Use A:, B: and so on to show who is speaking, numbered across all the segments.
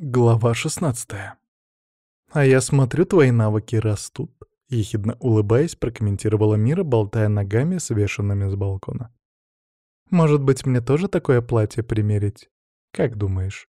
A: Глава 16. «А я смотрю, твои навыки растут», — ехидно улыбаясь, прокомментировала Мира, болтая ногами, свешенными с балкона. «Может быть, мне тоже такое платье примерить? Как думаешь?»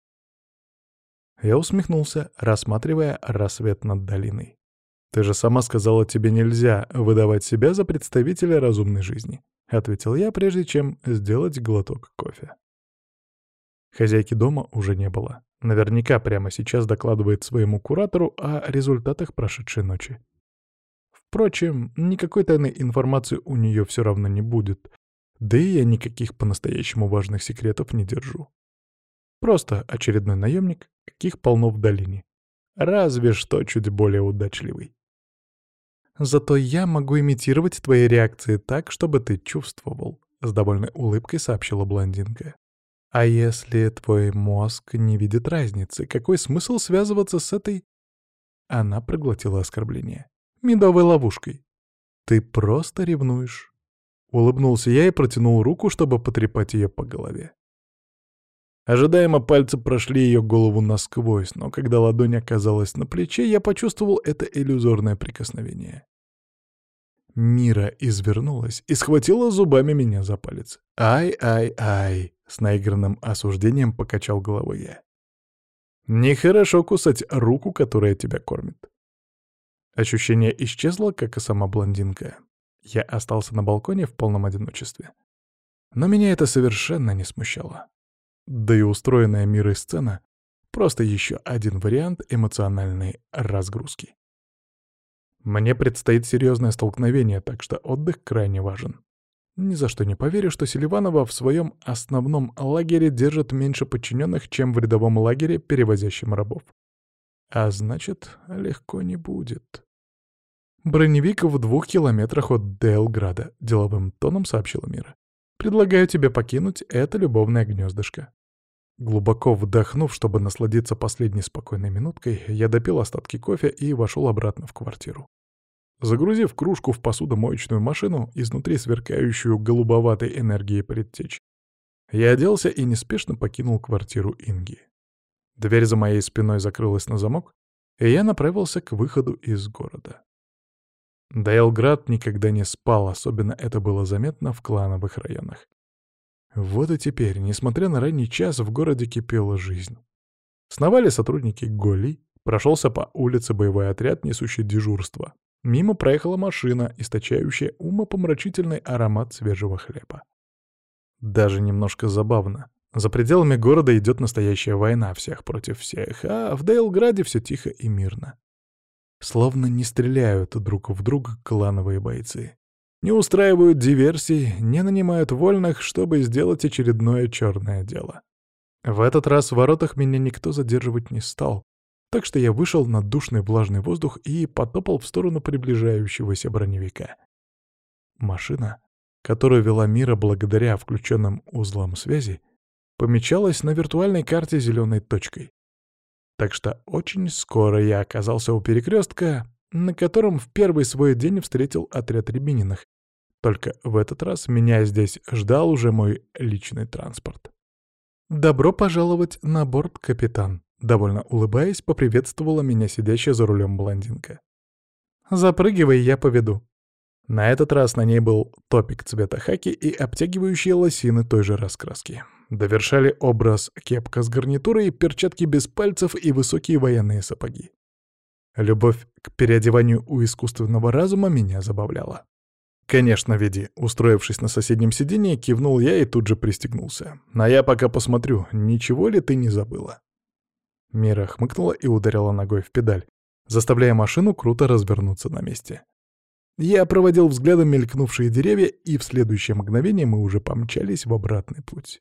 A: Я усмехнулся, рассматривая рассвет над долиной. «Ты же сама сказала, тебе нельзя выдавать себя за представителя разумной жизни», — ответил я, прежде чем сделать глоток кофе. Хозяйки дома уже не было. Наверняка прямо сейчас докладывает своему куратору о результатах прошедшей ночи. Впрочем, никакой тайной информации у нее все равно не будет. Да и я никаких по-настоящему важных секретов не держу. Просто очередной наемник, каких полно в долине. Разве что чуть более удачливый. «Зато я могу имитировать твои реакции так, чтобы ты чувствовал», — с довольной улыбкой сообщила блондинка. А если твой мозг не видит разницы, какой смысл связываться с этой... Она проглотила оскорбление. Медовой ловушкой. Ты просто ревнуешь. Улыбнулся я и протянул руку, чтобы потрепать ее по голове. Ожидаемо пальцы прошли ее голову насквозь, но когда ладонь оказалась на плече, я почувствовал это иллюзорное прикосновение. Мира извернулась и схватила зубами меня за палец. «Ай-ай-ай!» — с наигранным осуждением покачал головой я. «Нехорошо кусать руку, которая тебя кормит». Ощущение исчезло, как и сама блондинка. Я остался на балконе в полном одиночестве. Но меня это совершенно не смущало. Да и устроенная Мирой сцена — просто еще один вариант эмоциональной разгрузки. Мне предстоит серьезное столкновение, так что отдых крайне важен. Ни за что не поверю, что Селиванова в своем основном лагере держит меньше подчиненных, чем в рядовом лагере, перевозящем рабов. А значит, легко не будет. «Броневик в 2 километрах от Дейлграда», — деловым тоном сообщила Мира. «Предлагаю тебе покинуть это любовное гнездышко». Глубоко вдохнув, чтобы насладиться последней спокойной минуткой, я допил остатки кофе и вошел обратно в квартиру. Загрузив кружку в посудомоечную машину, изнутри сверкающую голубоватой энергией предтеч, я оделся и неспешно покинул квартиру Инги. Дверь за моей спиной закрылась на замок, и я направился к выходу из города. Дейлград никогда не спал, особенно это было заметно в клановых районах. Вот и теперь, несмотря на ранний час, в городе кипела жизнь. Сновали сотрудники Голи, прошелся по улице боевой отряд, несущий дежурство. Мимо проехала машина, источающая умопомрачительный аромат свежего хлеба. Даже немножко забавно. За пределами города идет настоящая война всех против всех, а в Дейлграде все тихо и мирно. Словно не стреляют друг в друга клановые бойцы. Не устраивают диверсий, не нанимают вольных, чтобы сделать очередное черное дело. В этот раз в воротах меня никто задерживать не стал, так что я вышел на душный влажный воздух и потопал в сторону приближающегося броневика. Машина, которую вела Мира благодаря включенным узлам связи, помечалась на виртуальной карте зеленой точкой. Так что очень скоро я оказался у перекрестка, на котором в первый свой день встретил отряд Рябининых. Только в этот раз меня здесь ждал уже мой личный транспорт. «Добро пожаловать на борт, капитан», — довольно улыбаясь, поприветствовала меня сидящая за рулем блондинка. «Запрыгивай, я поведу». На этот раз на ней был топик цвета хаки и обтягивающие лосины той же раскраски. Довершали образ кепка с гарнитурой, перчатки без пальцев и высокие военные сапоги. Любовь к переодеванию у искусственного разума меня забавляла. «Конечно, веди», — устроившись на соседнем сиденье, кивнул я и тут же пристегнулся. «А я пока посмотрю, ничего ли ты не забыла?» Мира хмыкнула и ударила ногой в педаль, заставляя машину круто развернуться на месте. Я проводил взглядом мелькнувшие деревья, и в следующее мгновение мы уже помчались в обратный путь.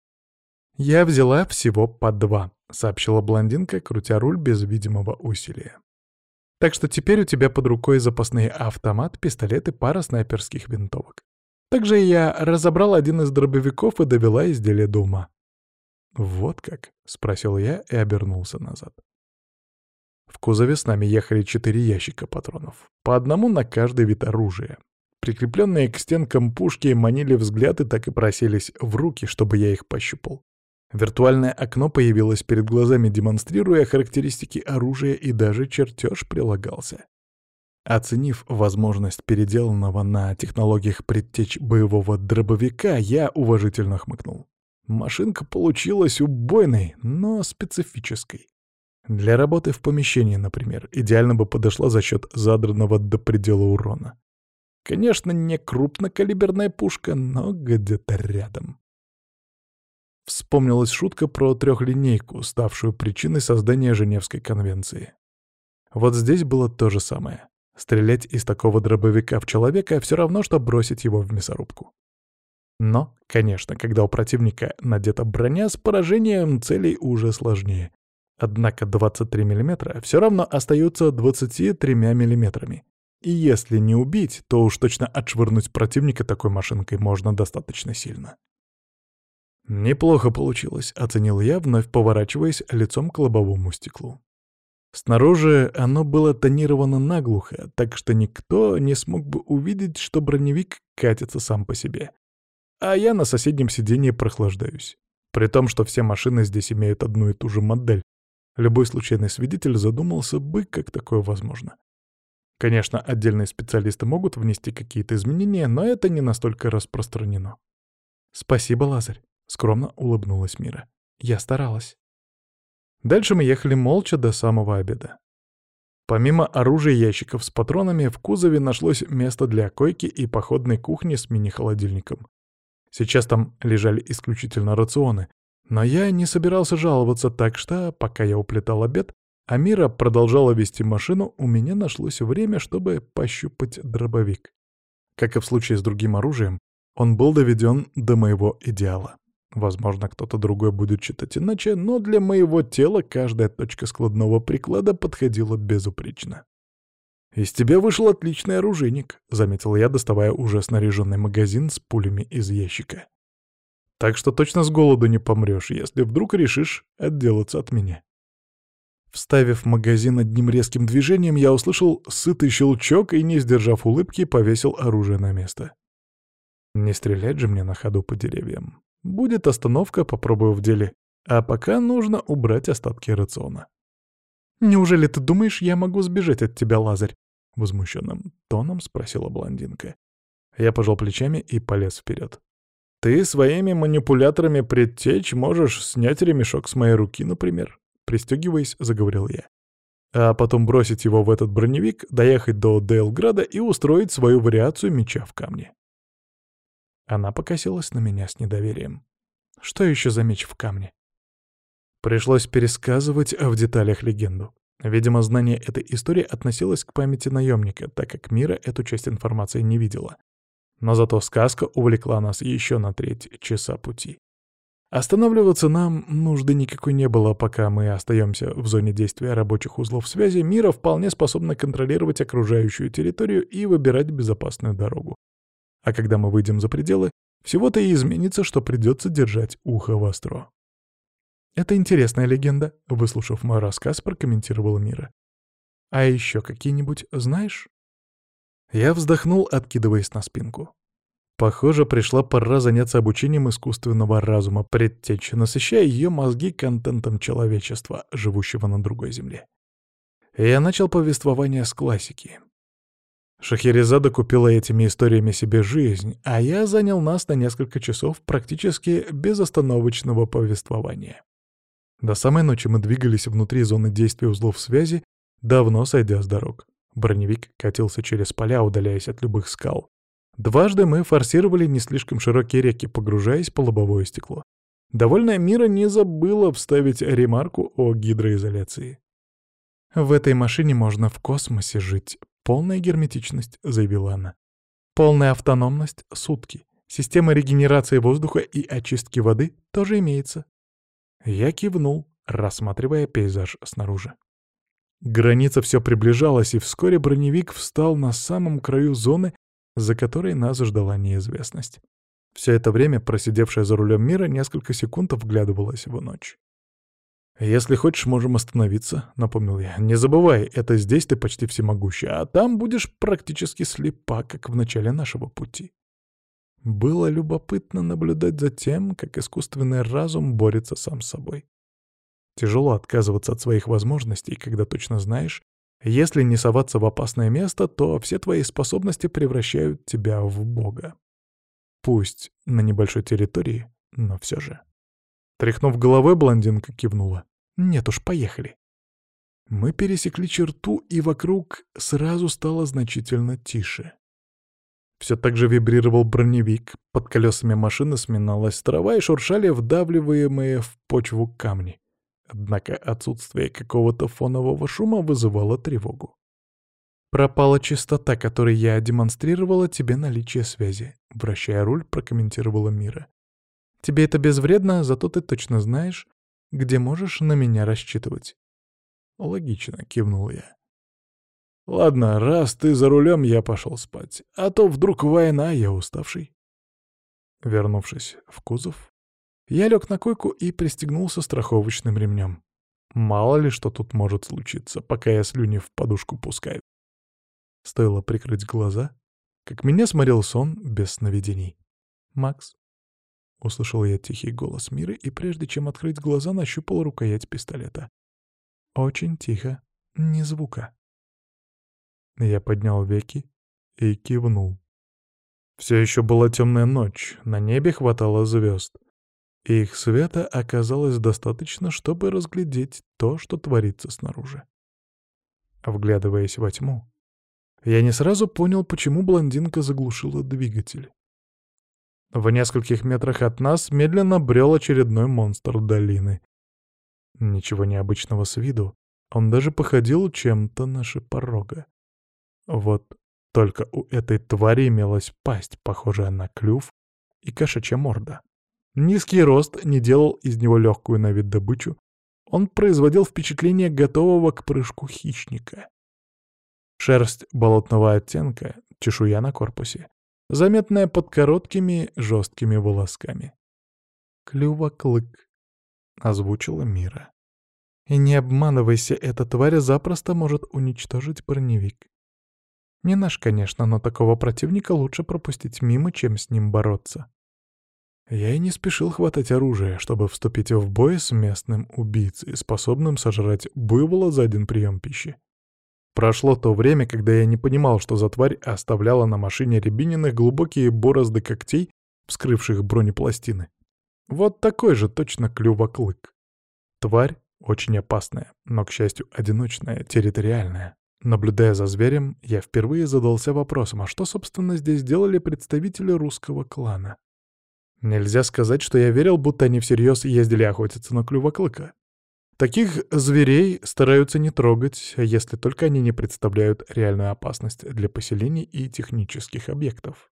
A: «Я взяла всего по 2», — сообщила блондинка, крутя руль без видимого усилия. «Так что теперь у тебя под рукой запасные автомат, пистолет и пара снайперских винтовок. Также я разобрал один из дробовиков и довела изделие до ума». «Вот как?» — спросил я и обернулся назад. В кузове с нами ехали 4 ящика патронов, по одному на каждый вид оружия. Прикрепленные к стенкам пушки манили взгляд и так и просились в руки, чтобы я их пощупал. Виртуальное окно появилось перед глазами, демонстрируя характеристики оружия, и даже чертеж прилагался. Оценив возможность переделанного на технологиях предтеч боевого дробовика, я уважительно хмыкнул. Машинка получилась убойной, но специфической. Для работы в помещении, например, идеально бы подошла за счет задранного до предела урона. Конечно, не крупнокалиберная пушка, но где-то рядом. Вспомнилась шутка про трехлинейку, ставшую причиной создания Женевской конвенции. Вот здесь было то же самое. Стрелять из такого дробовика в человека все равно, что бросить его в мясорубку. Но, конечно, когда у противника надета броня, с поражением целей уже сложнее. Однако 23 мм все равно остаются 23 мм. И если не убить, то уж точно отшвырнуть противника такой машинкой можно достаточно сильно. «Неплохо получилось», — оценил я, вновь поворачиваясь лицом к лобовому стеклу. Снаружи оно было тонировано наглухо, так что никто не смог бы увидеть, что броневик катится сам по себе. А я на соседнем сиденье прохлаждаюсь. При том, что все машины здесь имеют одну и ту же модель. Любой случайный свидетель задумался бы, как такое возможно. Конечно, отдельные специалисты могут внести какие-то изменения, но это не настолько распространено. «Спасибо, Лазарь», — скромно улыбнулась Мира. «Я старалась». Дальше мы ехали молча до самого обеда. Помимо оружия и ящиков с патронами, в кузове нашлось место для койки и походной кухни с мини-холодильником. Сейчас там лежали исключительно рационы, но я не собирался жаловаться, так что, пока я уплетал обед, а Мира продолжала вести машину, у меня нашлось время, чтобы пощупать дробовик. Как и в случае с другим оружием, он был доведен до моего идеала. Возможно, кто-то другой будет читать иначе, но для моего тела каждая точка складного приклада подходила безупречно. «Из тебя вышел отличный оружейник», — заметил я, доставая уже снаряженный магазин с пулями из ящика. «Так что точно с голоду не помрешь, если вдруг решишь отделаться от меня». Вставив магазин одним резким движением, я услышал сытый щелчок и, не сдержав улыбки, повесил оружие на место. Не стрелять же мне на ходу по деревьям. Будет остановка, попробую в деле. А пока нужно убрать остатки рациона. «Неужели ты думаешь, я могу сбежать от тебя, Лазарь?» — возмущенным тоном спросила блондинка. Я пожал плечами и полез вперед. «Ты своими манипуляторами предтеч можешь снять ремешок с моей руки, например», — пристегиваясь, заговорил я. «А потом бросить его в этот броневик, доехать до Дейлграда и устроить свою вариацию меча в камне». Она покосилась на меня с недоверием. Что еще за меч в камне? Пришлось пересказывать в деталях легенду. Видимо, знание этой истории относилось к памяти наемника, так как Мира эту часть информации не видела. Но зато сказка увлекла нас еще на 3 часа пути. Останавливаться нам нужды никакой не было, пока мы остаемся в зоне действия рабочих узлов связи. Мира вполне способна контролировать окружающую территорию и выбирать безопасную дорогу. А когда мы выйдем за пределы, всего-то и изменится, что придется держать ухо востро. «Это интересная легенда», — выслушав мой рассказ, прокомментировала Мира. «А еще какие-нибудь знаешь?» Я вздохнул, откидываясь на спинку. Похоже, пришла пора заняться обучением искусственного разума предтечи, насыщая ее мозги контентом человечества, живущего на другой земле. Я начал повествование с классики. Шахерезада купила этими историями себе жизнь, а я занял нас на несколько часов практически безостановочного повествования. До самой ночи мы двигались внутри зоны действия узлов связи, давно сойдя с дорог. Броневик катился через поля, удаляясь от любых скал. Дважды мы форсировали не слишком широкие реки, погружаясь по лобовое стекло. Довольная Мира не забыла вставить ремарку о гидроизоляции. «В этой машине можно в космосе жить. Полная герметичность», — заявила она. «Полная автономность — сутки. Система регенерации воздуха и очистки воды тоже имеется». Я кивнул, рассматривая пейзаж снаружи. Граница все приближалась, и вскоре броневик встал на самом краю зоны, за которой нас ждала неизвестность. Все это время просидевшая за рулем Мира несколько секунд вглядывалась в ночь. «Если хочешь, можем остановиться», — напомнил я. «Не забывай, это здесь ты почти всемогущий, а там будешь практически слепа, как в начале нашего пути». Было любопытно наблюдать за тем, как искусственный разум борется сам с собой. Тяжело отказываться от своих возможностей, когда точно знаешь, если не соваться в опасное место, то все твои способности превращают тебя в бога. Пусть на небольшой территории, но все же. Тряхнув головой, блондинка кивнула. «Нет уж, поехали». Мы пересекли черту, и вокруг сразу стало значительно тише. Все так же вибрировал броневик, под колесами машины сминалась трава и шуршали вдавливаемые в почву камни. Однако отсутствие какого-то фонового шума вызывало тревогу. «Пропала частота, которой я демонстрировала тебе наличие связи», — вращая руль, прокомментировала Мира. «Тебе это безвредно, зато ты точно знаешь, где можешь на меня рассчитывать». «Логично», — кивнул я. «Ладно, раз ты за рулем, я пошел спать. А то вдруг война, я уставший». Вернувшись в кузов, я лег на койку и пристегнулся страховочным ремнем. Мало ли что тут может случиться, пока я слюни в подушку пускаю. Стоило прикрыть глаза, как меня сморил сон без сновидений. «Макс», — услышал я тихий голос Миры, и прежде чем открыть глаза, нащупал рукоять пистолета. «Очень тихо, ни звука». Я поднял веки и кивнул. Все еще была темная ночь, на небе хватало звезд. И их света оказалось достаточно, чтобы разглядеть то, что творится снаружи. Вглядываясь во тьму, я не сразу понял, почему блондинка заглушила двигатель. В нескольких метрах от нас медленно брел очередной монстр долины. Ничего необычного с виду, он даже походил чем-то на шипорога. Вот только у этой твари имелась пасть, похожая на клюв, и кошачья морда. Низкий рост не делал из него легкую на вид добычу, он производил впечатление готового к прыжку хищника. Шерсть болотного оттенка, чешуя на корпусе, заметная под короткими жесткими волосками. «Клюва-клык», — озвучила Мира. «И не обманывайся, эта тварь запросто может уничтожить броневик. Не наш, конечно, но такого противника лучше пропустить мимо, чем с ним бороться». Я и не спешил хватать оружие, чтобы вступить в бой с местным убийцей, способным сожрать буйвола за один прием пищи. Прошло то время, когда я не понимал, что за тварь оставляла на машине Рябининых глубокие борозды когтей, вскрывших бронепластины. Вот такой же точно клюва-клык. Тварь очень опасная, но, к счастью, одиночная, территориальная. Наблюдая за зверем, я впервые задался вопросом, а что, собственно, здесь делали представители русского клана? Нельзя сказать, что я верил, будто они всерьез ездили охотиться на клюва-клыка. Таких зверей стараются не трогать, если только они не представляют реальную опасность для поселений и технических объектов.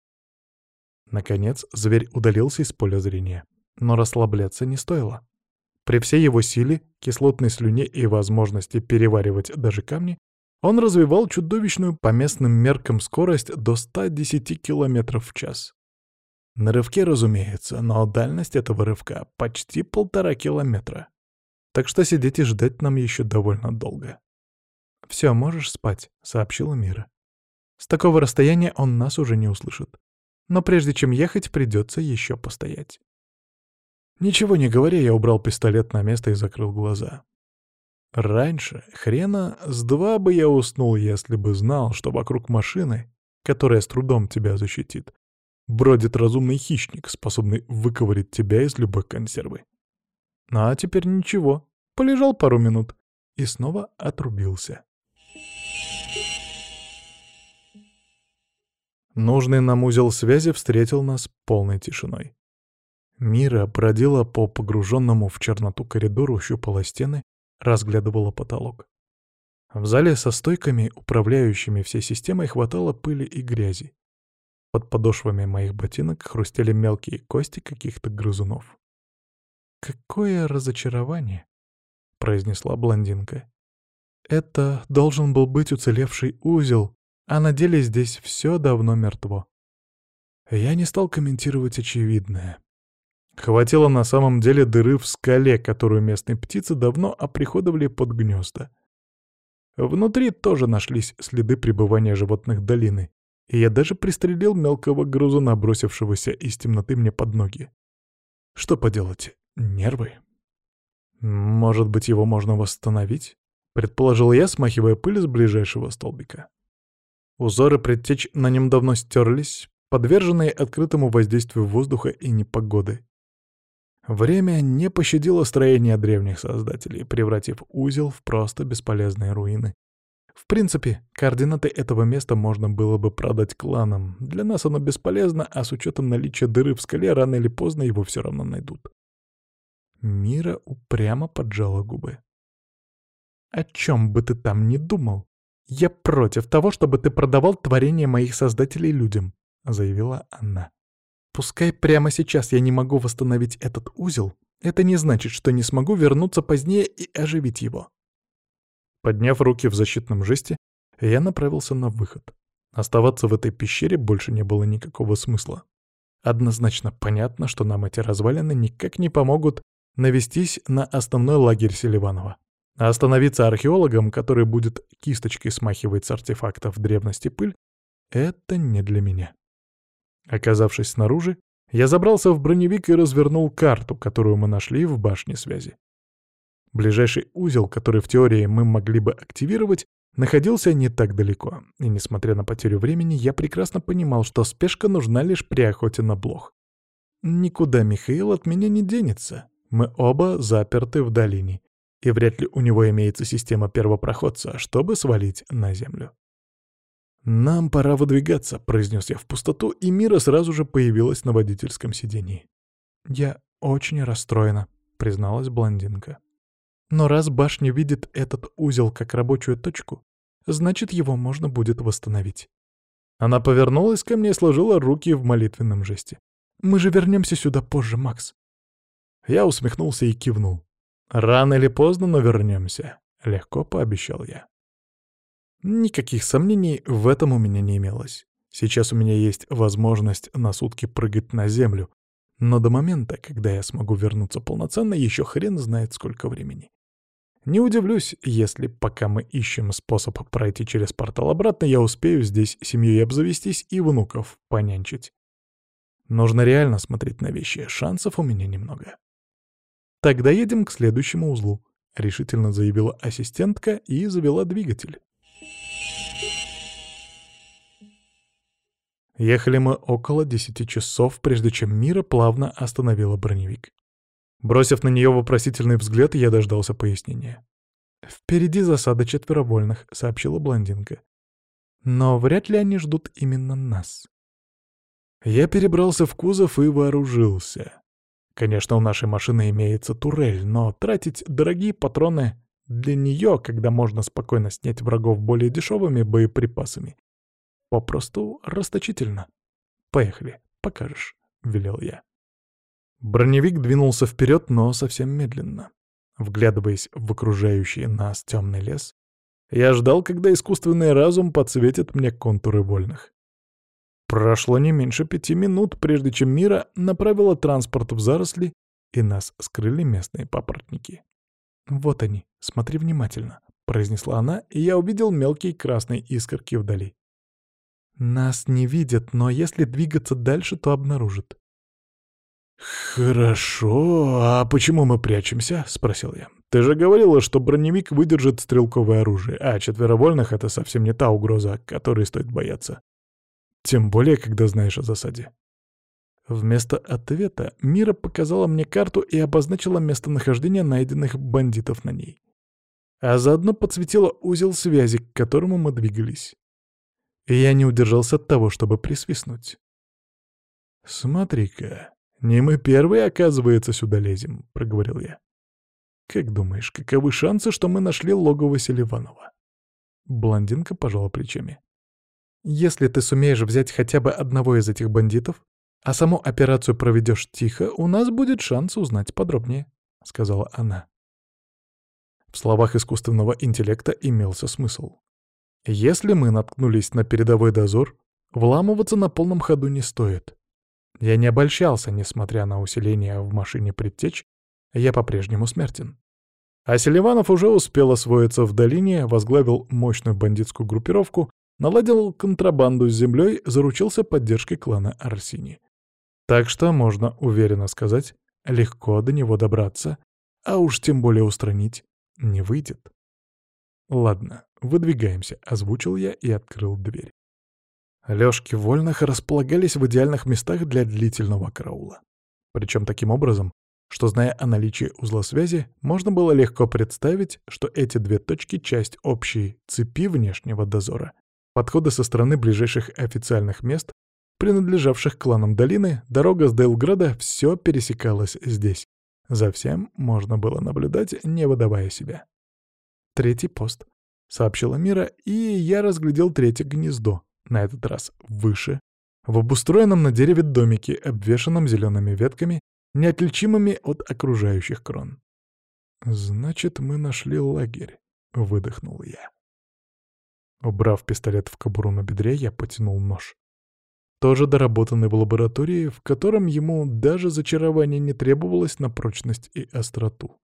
A: Наконец, зверь удалился из поля зрения. Но расслабляться не стоило. При всей его силе, кислотной слюне и возможности переваривать даже камни, он развивал чудовищную по местным меркам скорость до 110 км в час. На рывке, разумеется, но дальность этого рывка почти 1,5 километра. Так что сидеть и ждать нам еще довольно долго. «Все, можешь спать», — сообщила Мира. «С такого расстояния он нас уже не услышит. Но прежде чем ехать, придется еще постоять». Ничего не говоря, я убрал пистолет на место и закрыл глаза. Раньше хрена с два бы я уснул, если бы знал, что вокруг машины, которая с трудом тебя защитит, бродит разумный хищник, способный выковырять тебя из любой консервы. А теперь ничего, полежал пару минут и снова отрубился. Нужный нам узел связи встретил нас полной тишиной. Мира бродила по погруженному в черноту коридору, щупала стены, разглядывала потолок. В зале со стойками, управляющими всей системой, хватало пыли и грязи. Под подошвами моих ботинок хрустели мелкие кости каких-то грызунов. «Какое разочарование!» — произнесла блондинка. «Это должен был быть уцелевший узел, а на деле здесь все давно мертво». Я не стал комментировать очевидное. Хватило на самом деле дыры в скале, которую местные птицы давно оприходовали под гнезда. Внутри тоже нашлись следы пребывания животных долины, И я даже пристрелил мелкого грызуна, бросившегося из темноты мне под ноги. Что поделать? Нервы. Может быть, его можно восстановить? Предположил я, смахивая пыль с ближайшего столбика. Узоры предтеч на нем давно стерлись, подверженные открытому воздействию воздуха и непогоды. Время не пощадило строение древних создателей, превратив узел в просто бесполезные руины. В принципе, координаты этого места можно было бы продать кланам. Для нас оно бесполезно, а с учетом наличия дыры в скале рано или поздно его все равно найдут. Мира упрямо поджала губы. «О чем бы ты там ни думал, я против того, чтобы ты продавал творение моих создателей людям», — заявила она. «Пускай прямо сейчас я не могу восстановить этот узел, это не значит, что не смогу вернуться позднее и оживить его». Подняв руки в защитном жесте, я направился на выход. Оставаться в этой пещере больше не было никакого смысла. Однозначно понятно, что нам эти развалины никак не помогут навестись на основной лагерь Селиванова. А остановиться археологом, который будет кисточкой смахивать с артефактов древности пыль, это не для меня. Оказавшись снаружи, я забрался в броневик и развернул карту, которую мы нашли в башне связи. Ближайший узел, который в теории мы могли бы активировать, находился не так далеко, и, несмотря на потерю времени, я прекрасно понимал, что спешка нужна лишь при охоте на блох. Никуда Михаил от меня не денется. Мы оба заперты в долине, и вряд ли у него имеется система первопроходца, чтобы свалить на землю. «Нам пора выдвигаться», — произнес я в пустоту, и Мира сразу же появилась на водительском сидении. «Я очень расстроена», — призналась блондинка. «Но раз башня видит этот узел как рабочую точку, значит, его можно будет восстановить». Она повернулась ко мне и сложила руки в молитвенном жесте. «Мы же вернемся сюда позже, Макс». Я усмехнулся и кивнул. «Рано или поздно, но вернемся», — легко пообещал я. Никаких сомнений в этом у меня не имелось. Сейчас у меня есть возможность на сутки прыгать на землю, но до момента, когда я смогу вернуться полноценно, еще хрен знает сколько времени. Не удивлюсь, если пока мы ищем способ пройти через портал обратно, я успею здесь семьей обзавестись и внуков понянчить. Нужно реально смотреть на вещи, шансов у меня немного. «Тогда едем к следующему узлу», — решительно заявила ассистентка и завела двигатель. Ехали мы около 10 часов, прежде чем Мира плавно остановила броневик. Бросив на нее вопросительный взгляд, я дождался пояснения. «Впереди засада четверовольных», — сообщила блондинка. «Но вряд ли они ждут именно нас». Я перебрался в кузов и вооружился. Конечно, у нашей машины имеется турель, но тратить дорогие патроны для нее, когда можно спокойно снять врагов более дешевыми боеприпасами, попросту расточительно. «Поехали, покажешь», — велел я. Броневик двинулся вперед, но совсем медленно. Вглядываясь в окружающий нас темный лес, я ждал, когда искусственный разум подсветит мне контуры вольных. Прошло не меньше 5 минут, прежде чем Мира направила транспорт в заросли, и нас скрыли местные папоротники. «Вот они, смотри внимательно», — произнесла она, и я увидел мелкие красные искорки вдали. «Нас не видят, но если двигаться дальше, то обнаружат».
B: «Хорошо, а почему мы прячемся?» — спросил я. «Ты же говорила, что броневик выдержит стрелковое оружие, а четверовольных — это совсем не та угроза, которой стоит бояться. Тем более, когда знаешь о засаде».
A: Вместо ответа Мира показала мне карту и обозначила местонахождение найденных бандитов на ней. А заодно подсветила узел связи, к которому мы двигались. И я не удержался от того, чтобы присвистнуть.
B: «Смотри-ка, не мы первые, оказывается, сюда лезем», — проговорил я.
A: «Как думаешь, каковы шансы, что мы нашли логово Селиванова?» Блондинка пожала плечами. «Если ты сумеешь взять хотя бы одного из этих бандитов, а саму операцию проведешь тихо, у нас будет шанс узнать подробнее», — сказала она. В словах искусственного интеллекта имелся смысл. Если мы наткнулись на передовой дозор, вламываться на полном ходу не стоит. Я не обольщался, несмотря на усиление в машине предтеч, я по-прежнему смертен. А Селиванов уже успел освоиться в долине, возглавил мощную бандитскую группировку
B: наладил контрабанду с землей, заручился поддержкой клана Арсини. Так что, можно уверенно сказать, легко до него добраться, а уж тем более устранить не выйдет. «Ладно, выдвигаемся», — озвучил я и открыл дверь. Лёжки вольных располагались в идеальных местах для длительного караула. Причем таким образом, что, зная о наличии узла связи, можно было легко представить, что эти две точки — часть общей цепи внешнего дозора. Подходы со стороны ближайших официальных мест, принадлежавших кланам долины, дорога с Дейлграда — все пересекалось здесь. За всем можно было наблюдать, не выдавая себя. «Третий пост», — сообщила Мира, и я разглядел третье гнездо, на этот раз выше, в обустроенном на дереве домике, обвешанном зелеными ветками, неотличимыми от окружающих крон. «Значит, мы нашли лагерь», — выдохнул я. Убрав пистолет в кобуру на бедре, я потянул нож. Тоже доработанный в лаборатории, в котором ему даже зачарование не требовалось на прочность и остроту.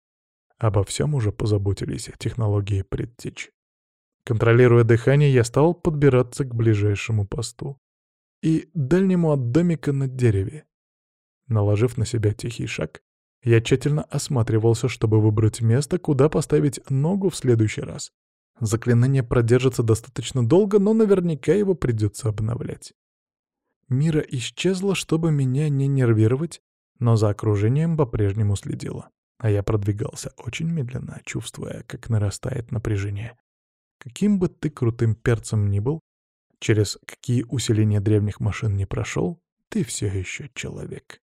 B: Обо всем уже позаботились технологии предтеч. Контролируя дыхание, я стал подбираться к ближайшему посту и дальнему от домика на дереве. Наложив на себя тихий шаг, я тщательно осматривался, чтобы выбрать место, куда поставить ногу в следующий раз. Заклинание продержится достаточно долго, но наверняка его придется обновлять. Мира исчезла, чтобы меня не нервировать, но за окружением по-прежнему следила. А я продвигался очень медленно, чувствуя, как нарастает напряжение. Каким бы ты крутым перцем ни был, через какие усиления древних машин не прошел, ты все еще человек.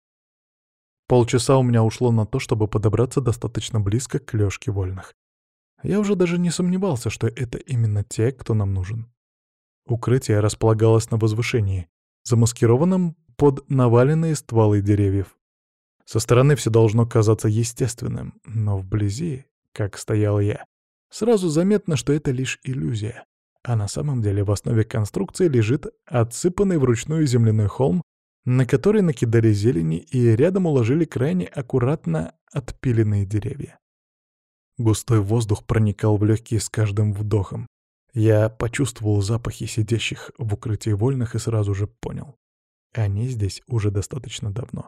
B: Полчаса у меня ушло на то, чтобы подобраться достаточно близко к лёжке вольных. Я уже даже не сомневался, что это именно те, кто нам нужен. Укрытие располагалось на возвышении, замаскированном под наваленные стволы деревьев. Со стороны все должно казаться естественным, но вблизи, как стоял я, сразу заметно, что это лишь иллюзия, а на самом деле в основе конструкции лежит отсыпанный вручную земляной холм, на который накидали зелени и рядом уложили крайне аккуратно отпиленные деревья. Густой воздух проникал в легкие с каждым вдохом. Я почувствовал запахи сидящих в укрытии вольных и сразу же понял. Они здесь уже достаточно давно.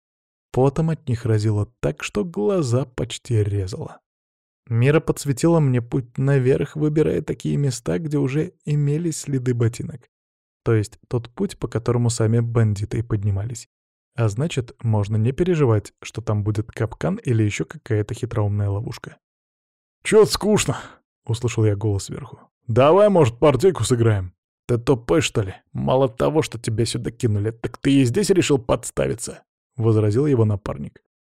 B: Потом от них разило так, что глаза почти резало. Мира подсветила мне путь наверх, выбирая такие места, где уже имелись следы ботинок. То есть тот путь, по которому сами бандиты и поднимались. А значит, можно не переживать, что там будет капкан или еще какая-то хитроумная ловушка.
A: «Чё-то скучно», — услышал я голос сверху. «Давай, может, партийку сыграем?» «Ты тупой, что ли? Мало того, что тебя сюда кинули, так ты и здесь решил подставиться», — возразил его напарник.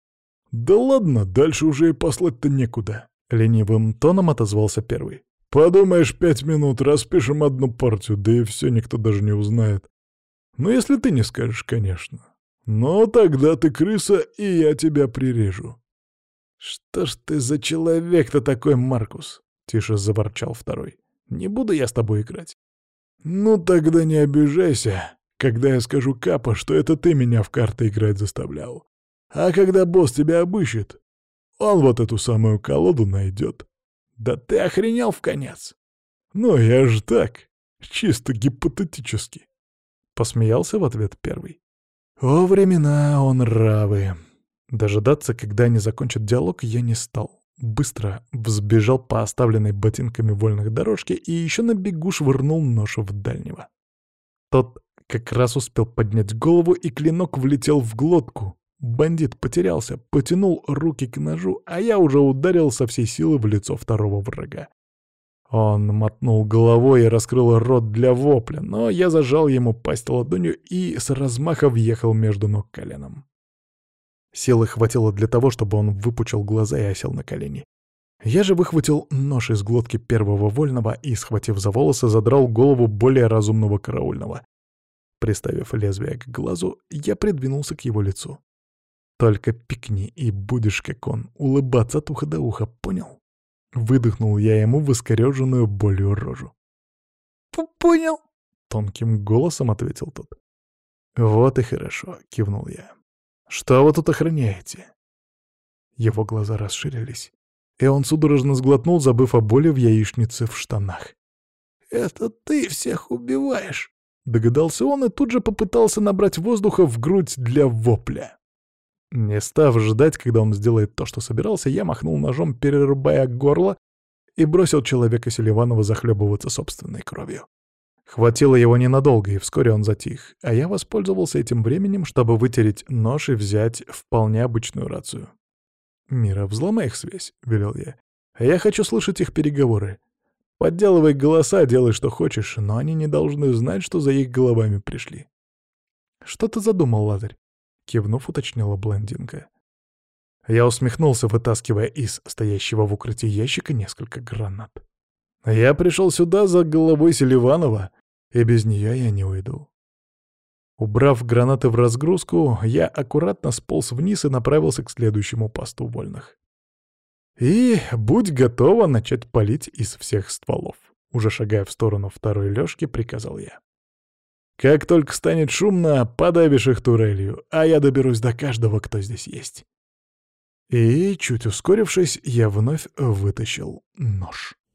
B: «Да ладно, дальше уже и послать-то некуда», — ленивым тоном отозвался первый. «Подумаешь, 5 минут, распишем одну партию, да и все, никто даже не узнает. Ну, если ты не скажешь, конечно. Но тогда ты крыса, и я тебя прирежу».
A: «Что ж ты за человек-то такой, Маркус?» — тише заворчал второй. «Не буду я с тобой играть».
B: «Ну тогда не обижайся, когда я скажу Капа, что это ты меня в карты играть заставлял. А когда босс тебя обыщет, он вот эту самую колоду найдет».
A: «Да ты охренел вконец!»
B: «Ну я ж так, чисто гипотетически»,
A: — посмеялся в ответ первый.
B: «О, времена он нравы».
A: Дожидаться, когда они закончат диалог, я не стал. Быстро взбежал по оставленной ботинками вольных дорожке и еще на бегу швырнул нож в дальнего. Тот как раз успел поднять голову, и клинок влетел в глотку. Бандит потерялся, потянул руки к ножу, а я уже ударил со всей силы в лицо второго врага. Он мотнул головой и раскрыл рот для вопля, но я зажал ему пасть ладонью и с размаха въехал между ног коленом. Силы хватило для того, чтобы он выпучил глаза и осел на колени. Я же выхватил нож из глотки первого вольного и, схватив за волосы, задрал голову более разумного караульного. Приставив лезвие к глазу, я придвинулся к его лицу. «Только пикни, и будешь, как он, улыбаться от уха до уха, понял?» Выдохнул я ему в искорёженную болью рожу.
B: «Понял»,
A: — тонким голосом ответил тот. «Вот и хорошо», — кивнул я. «Что вы тут охраняете?» Его глаза расширились, и он судорожно сглотнул, забыв о боли в яичнице в штанах.
B: «Это ты всех убиваешь!» Догадался он и тут же попытался набрать воздуха в грудь для вопля. Не став ждать, когда он сделает то, что собирался, я махнул ножом, перерубая горло, и бросил человека Селиванова захлебываться собственной кровью. Хватило его ненадолго, и вскоре он затих, а я воспользовался этим временем, чтобы вытереть нож и взять вполне обычную рацию. «Мира, взломай их связь», — велел я. «А я хочу слышать их переговоры. Подделывай голоса, делай что хочешь, но они не должны знать, что за их головами пришли». «Что ты задумал, Лазарь?» — кивнув, уточнила блондинка. Я усмехнулся, вытаскивая из стоящего в укрытии ящика несколько гранат. «Я пришел сюда за головой Селиванова, и без нее я не уйду». Убрав гранаты в разгрузку, я аккуратно сполз вниз и направился к следующему посту вольных. «И будь готова начать палить из всех стволов», — уже шагая в сторону второй лёжки, приказал я. «Как только станет шумно, подавишь их турелью, а я доберусь до каждого, кто здесь есть». И, чуть ускорившись, я вновь вытащил нож.